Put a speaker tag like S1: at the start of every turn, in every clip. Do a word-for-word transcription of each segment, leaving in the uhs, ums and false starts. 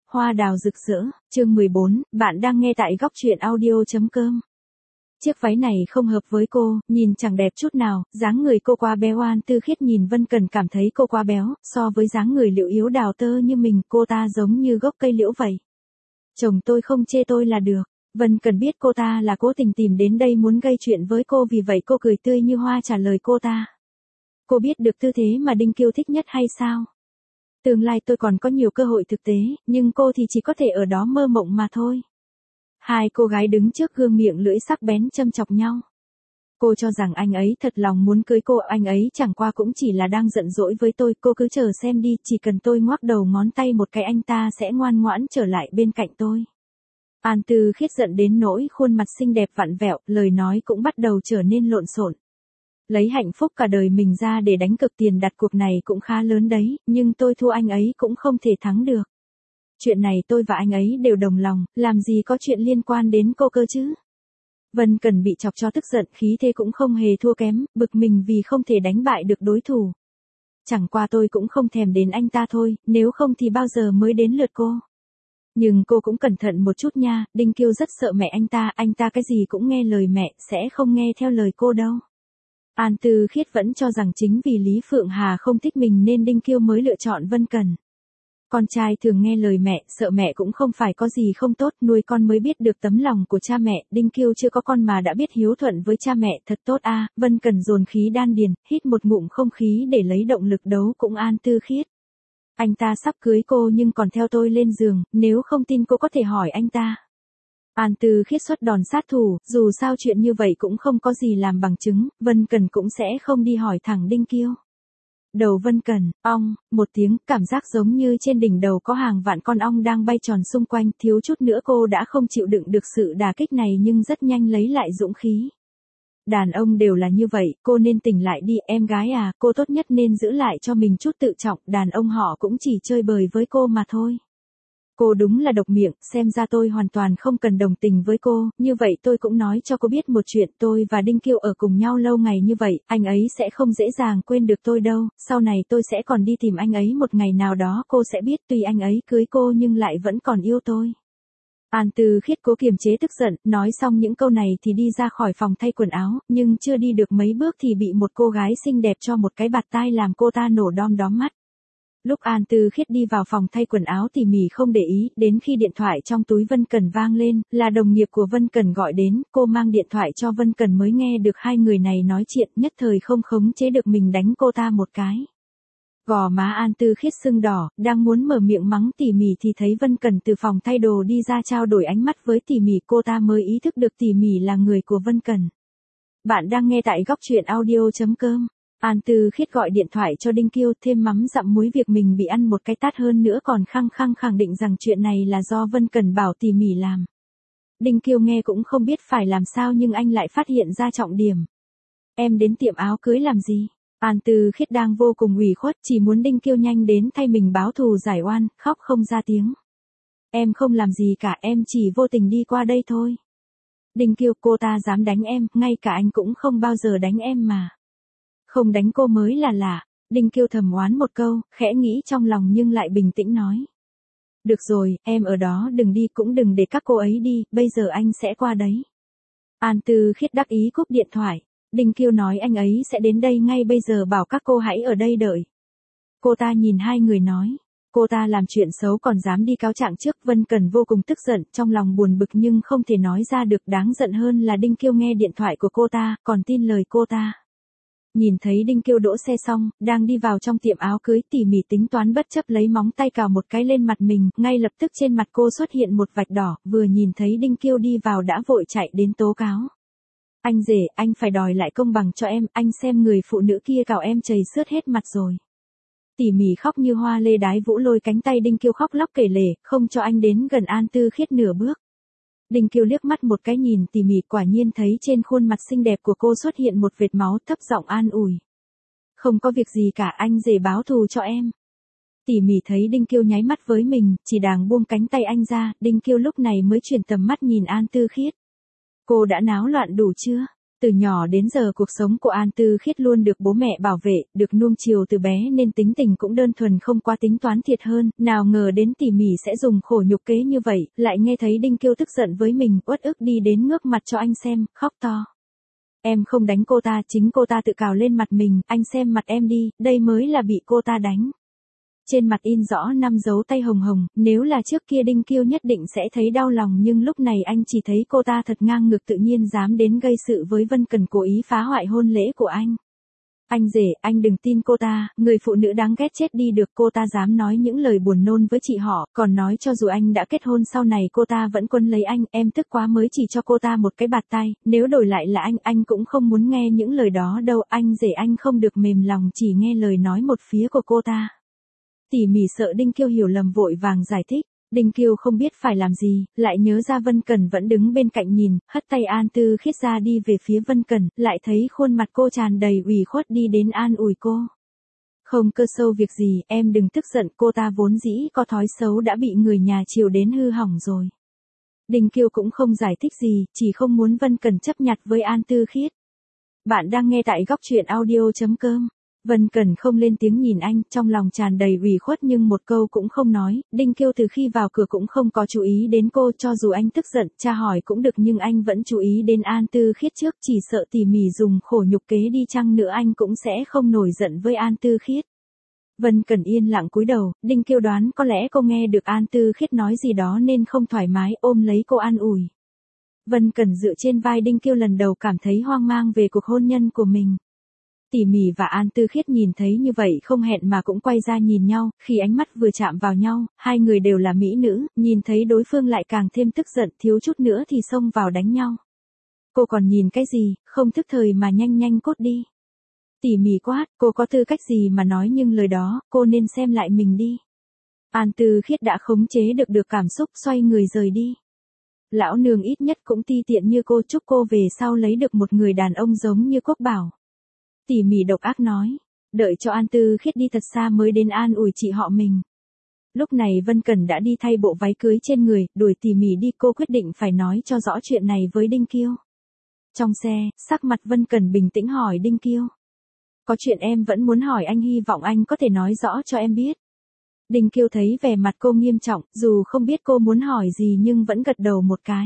S1: Hoa đào rực rỡ, chương mười bốn, bạn đang nghe tại góc truyện audio.com. Chiếc váy này không hợp với cô, nhìn chẳng đẹp chút nào, dáng người cô quá béo. An Tư Khiết nhìn Vân Cần cảm thấy cô quá béo, so với dáng người liễu yếu đào tơ như mình, cô ta giống như gốc cây liễu vậy. Chồng tôi không chê tôi là được. Vân Cần biết cô ta là cố tình tìm đến đây muốn gây chuyện với cô, vì vậy cô cười tươi như hoa trả lời cô ta. Cô biết được tư thế mà Đinh Kiêu thích nhất hay sao? Tương lai tôi còn có nhiều cơ hội thực tế, nhưng cô thì chỉ có thể ở đó mơ mộng mà thôi. Hai cô gái đứng trước gương miệng lưỡi sắc bén châm chọc nhau. Cô cho rằng anh ấy thật lòng muốn cưới cô, anh ấy chẳng qua cũng chỉ là đang giận dỗi với tôi, cô cứ chờ xem đi, chỉ cần tôi ngoắc đầu ngón tay một cái anh ta sẽ ngoan ngoãn trở lại bên cạnh tôi. An Tư Khiết giận đến nỗi khuôn mặt xinh đẹp vặn vẹo, lời nói cũng bắt đầu trở nên lộn xộn. Lấy hạnh phúc cả đời mình ra để đánh cược, tiền đặt cuộc này cũng khá lớn đấy, nhưng tôi thua anh ấy cũng không thể thắng được. Chuyện này tôi và anh ấy đều đồng lòng, làm gì có chuyện liên quan đến cô cơ chứ. Vân Cần bị chọc cho tức giận, khí thế cũng không hề thua kém, bực mình vì không thể đánh bại được đối thủ. Chẳng qua tôi cũng không thèm đến anh ta thôi, nếu không thì bao giờ mới đến lượt cô. Nhưng cô cũng cẩn thận một chút nha, Đinh Kiêu rất sợ mẹ anh ta, anh ta cái gì cũng nghe lời mẹ, sẽ không nghe theo lời cô đâu. An Tư Khiết vẫn cho rằng chính vì Lý Phượng Hà không thích mình nên Đinh Kiêu mới lựa chọn Vân Cần. Con trai thường nghe lời mẹ, sợ mẹ cũng không phải có gì không tốt, nuôi con mới biết được tấm lòng của cha mẹ, Đinh Kiêu chưa có con mà đã biết hiếu thuận với cha mẹ, thật tốt a. À. Vân Cần dồn khí đan điền, hít một ngụm không khí để lấy động lực đấu cũng. An Tư Khiết. Anh ta sắp cưới cô nhưng còn theo tôi lên giường, nếu không tin cô có thể hỏi anh ta. An Tư Khiết xuất đòn sát thủ, dù sao chuyện như vậy cũng không có gì làm bằng chứng, Vân Cần cũng sẽ không đi hỏi thẳng Đinh Kiêu. Đầu Vân Cần, ong, một tiếng, cảm giác giống như trên đỉnh đầu có hàng vạn con ong đang bay tròn xung quanh, thiếu chút nữa cô đã không chịu đựng được sự đả kích này nhưng rất nhanh lấy lại dũng khí. Đàn ông đều là như vậy, cô nên tỉnh lại đi, em gái à, cô tốt nhất nên giữ lại cho mình chút tự trọng, đàn ông họ cũng chỉ chơi bời với cô mà thôi. Cô đúng là độc miệng, xem ra tôi hoàn toàn không cần đồng tình với cô, như vậy tôi cũng nói cho cô biết một chuyện, tôi và Đinh Kiêu ở cùng nhau lâu ngày như vậy, anh ấy sẽ không dễ dàng quên được tôi đâu, sau này tôi sẽ còn đi tìm anh ấy một ngày nào đó, cô sẽ biết tuy anh ấy cưới cô nhưng lại vẫn còn yêu tôi. An Tư Khiết cố kiềm chế tức giận, nói xong những câu này thì đi ra khỏi phòng thay quần áo, nhưng chưa đi được mấy bước thì bị một cô gái xinh đẹp cho một cái bạt tai làm cô ta nổ đom đóm mắt. Lúc An Tư Khiết đi vào phòng thay quần áo tỉ mỉ không để ý, đến khi điện thoại trong túi Vân Cần vang lên, là đồng nghiệp của Vân Cần gọi đến, cô mang điện thoại cho Vân Cần mới nghe được hai người này nói chuyện, nhất thời không khống chế được mình đánh cô ta một cái. Gò má An Tư Khiết sưng đỏ, đang muốn mở miệng mắng tỉ mỉ thì thấy Vân Cần từ phòng thay đồ đi ra trao đổi ánh mắt với tỉ mỉ, cô ta mới ý thức được tỉ mỉ là người của Vân Cần. Bạn đang nghe tại góc truyện audio.com. An Tư Khiết gọi điện thoại cho Đinh Kiêu, thêm mắm dặm muối việc mình bị ăn một cái tát, hơn nữa còn khăng khăng khẳng định rằng chuyện này là do Vân Cần bảo tỉ mỉ làm. Đinh Kiêu nghe cũng không biết phải làm sao nhưng anh lại phát hiện ra trọng điểm. Em đến tiệm áo cưới làm gì? An Tư Khiết đang vô cùng ủy khuất, chỉ muốn Đinh Kiêu nhanh đến thay mình báo thù giải oan, khóc không ra tiếng. Em không làm gì cả, em chỉ vô tình đi qua đây thôi. Đinh Kiêu, cô ta dám đánh em, ngay cả anh cũng không bao giờ đánh em mà. Không đánh cô mới là lạ. Đinh Kiêu thầm oán một câu, khẽ nghĩ trong lòng nhưng lại bình tĩnh nói. Được rồi, em ở đó đừng đi, cũng đừng để các cô ấy đi, bây giờ anh sẽ qua đấy. An Tư Khiết đắc ý cúp điện thoại. Đinh Kiêu nói anh ấy sẽ đến đây ngay bây giờ, bảo các cô hãy ở đây đợi. Cô ta nhìn hai người nói. Cô ta làm chuyện xấu còn dám đi cáo trạng trước. Vân Cần vô cùng tức giận, trong lòng buồn bực nhưng không thể nói ra được, đáng giận hơn là Đinh Kiêu nghe điện thoại của cô ta, còn tin lời cô ta. Nhìn thấy Đinh Kiêu đỗ xe xong, đang đi vào trong tiệm áo cưới, tỉ mỉ tính toán bất chấp lấy móng tay cào một cái lên mặt mình, ngay lập tức trên mặt cô xuất hiện một vạch đỏ, vừa nhìn thấy Đinh Kiêu đi vào đã vội chạy đến tố cáo. Anh rể, anh phải đòi lại công bằng cho em, anh xem người phụ nữ kia cào em chảy xước hết mặt rồi. Tỉ mỉ khóc như hoa lê đái vũ lôi cánh tay Đinh Kiêu khóc lóc kể lể, không cho anh đến gần An Tư Khiết nửa bước. Đinh Kiêu liếc mắt một cái nhìn tỉ mỉ, quả nhiên thấy trên khuôn mặt xinh đẹp của cô xuất hiện một vệt máu, thấp giọng an ủi. Không có việc gì cả, anh rể báo thù cho em. Tỉ mỉ thấy Đinh Kiêu nháy mắt với mình, chỉ đàng buông cánh tay anh ra, Đinh Kiêu lúc này mới chuyển tầm mắt nhìn An Tư Khiết. Cô đã náo loạn đủ chưa? Từ nhỏ đến giờ cuộc sống của An Tư Khiết luôn được bố mẹ bảo vệ, được nuông chiều từ bé nên tính tình cũng đơn thuần không quá tính toán thiệt hơn, nào ngờ đến tỉ mỉ sẽ dùng khổ nhục kế như vậy, lại nghe thấy Đinh Kiêu tức giận với mình, uất ức đi đến ngước mặt cho anh xem, khóc to. Em không đánh cô ta, chính cô ta tự cào lên mặt mình, anh xem mặt em đi, đây mới là bị cô ta đánh. Trên mặt in rõ năm dấu tay hồng hồng, nếu là trước kia Đinh Kiêu nhất định sẽ thấy đau lòng nhưng lúc này anh chỉ thấy cô ta thật ngang ngược tự nhiên dám đến gây sự với Vân Cần cố ý phá hoại hôn lễ của anh. Anh rể, anh đừng tin cô ta, người phụ nữ đáng ghét chết đi được cô ta dám nói những lời buồn nôn với chị họ, còn nói cho dù anh đã kết hôn sau này cô ta vẫn quân lấy anh, em tức quá mới chỉ cho cô ta một cái bạt tay, nếu đổi lại là anh, anh cũng không muốn nghe những lời đó đâu, anh rể anh không được mềm lòng chỉ nghe lời nói một phía của cô ta. Tỉ mỉ sợ Đinh Kiêu hiểu lầm vội vàng giải thích. Đinh Kiêu không biết phải làm gì, lại nhớ ra Vân Cần vẫn đứng bên cạnh nhìn, hất tay An Tư Khiết ra đi về phía Vân Cần, lại thấy khuôn mặt cô tràn đầy ủy khuất đi đến an ủi cô. Không cơ sâu việc gì, em đừng tức giận, cô ta vốn dĩ có thói xấu đã bị người nhà chiều đến hư hỏng rồi. Đinh Kiêu cũng không giải thích gì, chỉ không muốn Vân Cần chấp nhặt với An Tư Khiết. Bạn đang nghe tại góc truyện audio chấm com. Vân Cần không lên tiếng nhìn anh, trong lòng tràn đầy ủy khuất nhưng một câu cũng không nói, Đinh Kiêu từ khi vào cửa cũng không có chú ý đến cô, cho dù anh tức giận, tra hỏi cũng được nhưng anh vẫn chú ý đến An Tư Khiết trước, chỉ sợ tỉ mỉ dùng khổ nhục kế đi chăng nữa anh cũng sẽ không nổi giận với An Tư Khiết. Vân Cần yên lặng cúi đầu, Đinh Kiêu đoán có lẽ cô nghe được An Tư Khiết nói gì đó nên không thoải mái, ôm lấy cô an ủi. Vân Cần dựa trên vai Đinh Kiêu lần đầu cảm thấy hoang mang về cuộc hôn nhân của mình. Tỉ mỉ và An Tư Khiết nhìn thấy như vậy không hẹn mà cũng quay ra nhìn nhau, khi ánh mắt vừa chạm vào nhau, hai người đều là mỹ nữ, nhìn thấy đối phương lại càng thêm tức giận, thiếu chút nữa thì xông vào đánh nhau. Cô còn nhìn cái gì, không thức thời mà nhanh nhanh cốt đi. Tỉ mỉ quát, cô có tư cách gì mà nói nhưng lời đó, cô nên xem lại mình đi. An Tư Khiết đã khống chế được được cảm xúc xoay người rời đi. Lão nương ít nhất cũng ti tiện như cô, chúc cô về sau lấy được một người đàn ông giống như Quốc Bảo. Tỉ mỉ độc ác nói, đợi cho An Tư Khiết đi thật xa mới đến an ủi chị họ mình. Lúc này Vân Cần đã đi thay bộ váy cưới trên người, đuổi tỉ mỉ đi, cô quyết định phải nói cho rõ chuyện này với Đinh Kiêu. Trong xe, sắc mặt Vân Cần bình tĩnh hỏi Đinh Kiêu. Có chuyện em vẫn muốn hỏi anh, hy vọng anh có thể nói rõ cho em biết. Đinh Kiêu thấy vẻ mặt cô nghiêm trọng, dù không biết cô muốn hỏi gì nhưng vẫn gật đầu một cái.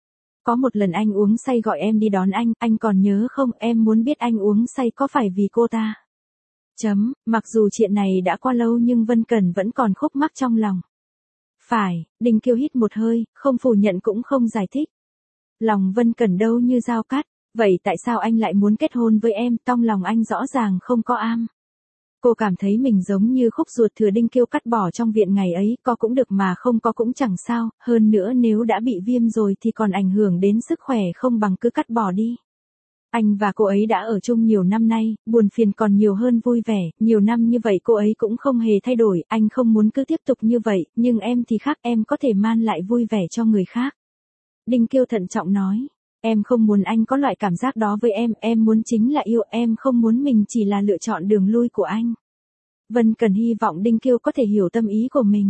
S1: Có một lần anh uống say gọi em đi đón anh, anh còn nhớ không, em muốn biết anh uống say có phải vì cô ta. Chấm, mặc dù chuyện này đã qua lâu nhưng Vân Cần vẫn còn khúc mắc trong lòng. Phải, Đinh Kiêu hít một hơi, không phủ nhận cũng không giải thích. Lòng Vân Cần đâu như dao cắt, vậy tại sao anh lại muốn kết hôn với em, trong lòng anh rõ ràng không có am. Cô cảm thấy mình giống như khúc ruột thừa Đinh Kiêu cắt bỏ trong viện ngày ấy, có cũng được mà không có cũng chẳng sao, hơn nữa nếu đã bị viêm rồi thì còn ảnh hưởng đến sức khỏe không bằng cứ cắt bỏ đi. Anh và cô ấy đã ở chung nhiều năm nay, buồn phiền còn nhiều hơn vui vẻ, nhiều năm như vậy cô ấy cũng không hề thay đổi, anh không muốn cứ tiếp tục như vậy, nhưng em thì khác, em có thể man lại vui vẻ cho người khác. Đinh Kiêu thận trọng nói, em không muốn anh có loại cảm giác đó với em, em muốn chính là yêu, em không muốn mình chỉ là lựa chọn đường lui của anh. Vân Cần hy vọng Đinh Kiêu có thể hiểu tâm ý của mình.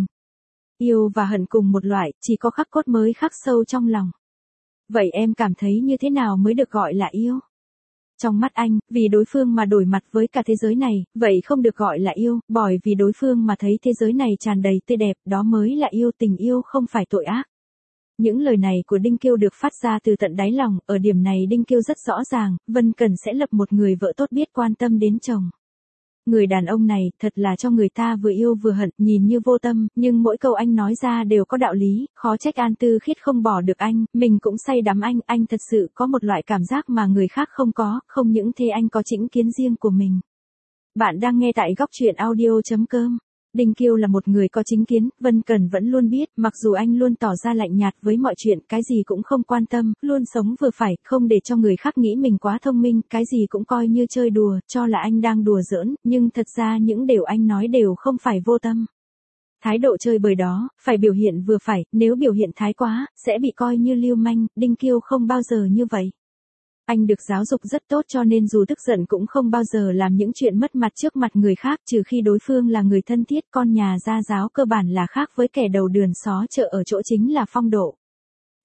S1: Yêu và hận cùng một loại, chỉ có khắc cốt mới khắc sâu trong lòng. Vậy em cảm thấy như thế nào mới được gọi là yêu? Trong mắt anh, vì đối phương mà đổi mặt với cả thế giới này, vậy không được gọi là yêu, bởi vì đối phương mà thấy thế giới này tràn đầy tươi đẹp, đó mới là yêu, tình yêu không phải tội ác. Những lời này của Đinh Kiêu được phát ra từ tận đáy lòng, ở điểm này Đinh Kiêu rất rõ ràng, Vân Cần sẽ lập một người vợ tốt biết quan tâm đến chồng. Người đàn ông này, thật là cho người ta vừa yêu vừa hận, nhìn như vô tâm, nhưng mỗi câu anh nói ra đều có đạo lý, khó trách An Tư Khiết không bỏ được anh, mình cũng say đắm anh, anh thật sự có một loại cảm giác mà người khác không có, không những thế anh có chính kiến riêng của mình. Bạn đang nghe tại góc truyện audio chấm com. Đinh Kiêu là một người có chính kiến, Vân Cần vẫn luôn biết, mặc dù anh luôn tỏ ra lạnh nhạt với mọi chuyện, cái gì cũng không quan tâm, luôn sống vừa phải, không để cho người khác nghĩ mình quá thông minh, cái gì cũng coi như chơi đùa, cho là anh đang đùa giỡn, nhưng thật ra những điều anh nói đều không phải vô tâm. Thái độ chơi bời đó, phải biểu hiện vừa phải, nếu biểu hiện thái quá, sẽ bị coi như lưu manh, Đinh Kiêu không bao giờ như vậy. Anh được giáo dục rất tốt cho nên dù tức giận cũng không bao giờ làm những chuyện mất mặt trước mặt người khác, trừ khi đối phương là người thân thiết, con nhà gia giáo cơ bản là khác với kẻ đầu đường xó chợ ở chỗ chính là phong độ.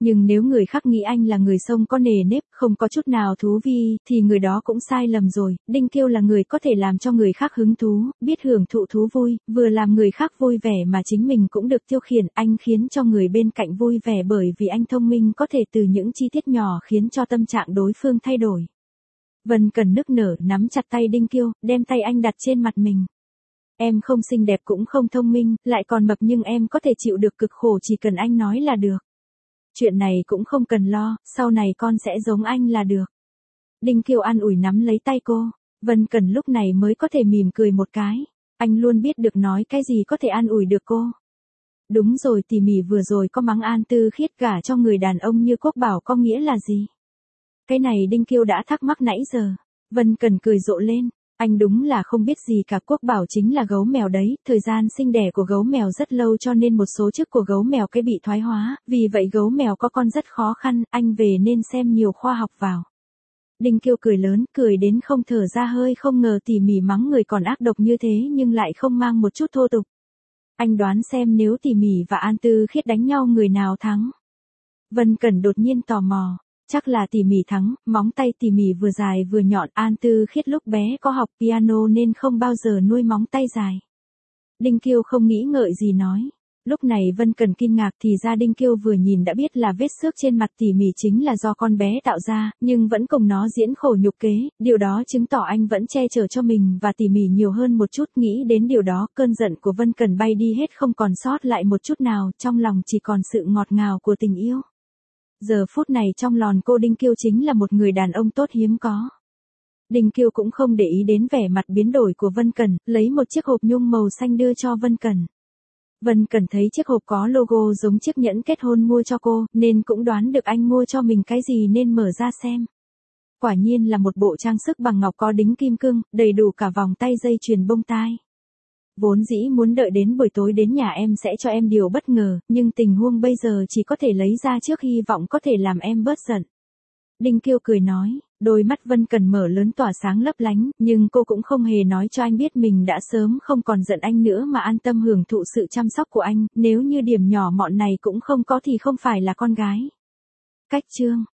S1: Nhưng nếu người khác nghĩ anh là người sông có nề nếp, không có chút nào thú vi, thì người đó cũng sai lầm rồi. Đinh Kiêu là người có thể làm cho người khác hứng thú, biết hưởng thụ thú vui, vừa làm người khác vui vẻ mà chính mình cũng được tiêu khiển. Anh khiến cho người bên cạnh vui vẻ bởi vì anh thông minh, có thể từ những chi tiết nhỏ khiến cho tâm trạng đối phương thay đổi. Vân Cần nức nở nắm chặt tay Đinh Kiêu, đem tay anh đặt trên mặt mình. Em không xinh đẹp cũng không thông minh, lại còn mập, nhưng em có thể chịu được cực khổ chỉ cần anh nói là được. Chuyện này cũng không cần lo, sau này con sẽ giống anh là được. Đinh Kiêu an ủi nắm lấy tay cô. Vân Cần lúc này mới có thể mỉm cười một cái. Anh luôn biết được nói cái gì có thể an ủi được cô. Đúng rồi, tỉ mỉ vừa rồi có mắng An Tư Khiết gả cho người đàn ông như Quốc Bảo có nghĩa là gì? Cái này Đinh Kiêu đã thắc mắc nãy giờ. Vân Cần cười rộ lên. Anh đúng là không biết gì cả, Quốc Bảo chính là gấu mèo đấy, thời gian sinh đẻ của gấu mèo rất lâu cho nên một số chức của gấu mèo cái bị thoái hóa, vì vậy gấu mèo có con rất khó khăn, anh về nên xem nhiều khoa học vào. Đinh Kiêu cười lớn, cười đến không thở ra hơi, không ngờ tỉ mỉ mắng người còn ác độc như thế nhưng lại không mang một chút thô tục. Anh đoán xem nếu tỉ mỉ và An Tư Khiết đánh nhau người nào thắng? Vân Cẩn đột nhiên tò mò. Chắc là tỉ mỉ thắng, móng tay tỉ mỉ vừa dài vừa nhọn. An Tư Khiết lúc bé có học piano nên không bao giờ nuôi móng tay dài. Đinh Kiêu không nghĩ ngợi gì nói. Lúc này Vân Cần kinh ngạc, thì ra Đinh Kiêu vừa nhìn đã biết là vết xước trên mặt tỉ mỉ chính là do con bé tạo ra, nhưng vẫn cùng nó diễn khổ nhục kế, điều đó chứng tỏ anh vẫn che chở cho mình và tỉ mỉ nhiều hơn một chút. Nghĩ đến điều đó, cơn giận của Vân Cần bay đi hết, không còn sót lại một chút nào, trong lòng chỉ còn sự ngọt ngào của tình yêu. Giờ phút này trong lòng cô Đinh Kiêu chính là một người đàn ông tốt hiếm có. Đinh Kiêu cũng không để ý đến vẻ mặt biến đổi của Vân Cần, lấy một chiếc hộp nhung màu xanh đưa cho Vân Cần. Vân Cần thấy chiếc hộp có logo giống chiếc nhẫn kết hôn mua cho cô, nên cũng đoán được anh mua cho mình cái gì nên mở ra xem. Quả nhiên là một bộ trang sức bằng ngọc có đính kim cương, đầy đủ cả vòng tay, dây chuyền, bông tai. Vốn dĩ muốn đợi đến buổi tối đến nhà em sẽ cho em điều bất ngờ, nhưng tình huống bây giờ chỉ có thể lấy ra trước, hy vọng có thể làm em bớt giận. Đinh Kiêu cười nói, đôi mắt Vân Cần mở lớn tỏa sáng lấp lánh, nhưng cô cũng không hề nói cho anh biết mình đã sớm không còn giận anh nữa mà an tâm hưởng thụ sự chăm sóc của anh, nếu như điểm nhỏ mọn này cũng không có thì không phải là con gái. Cách chương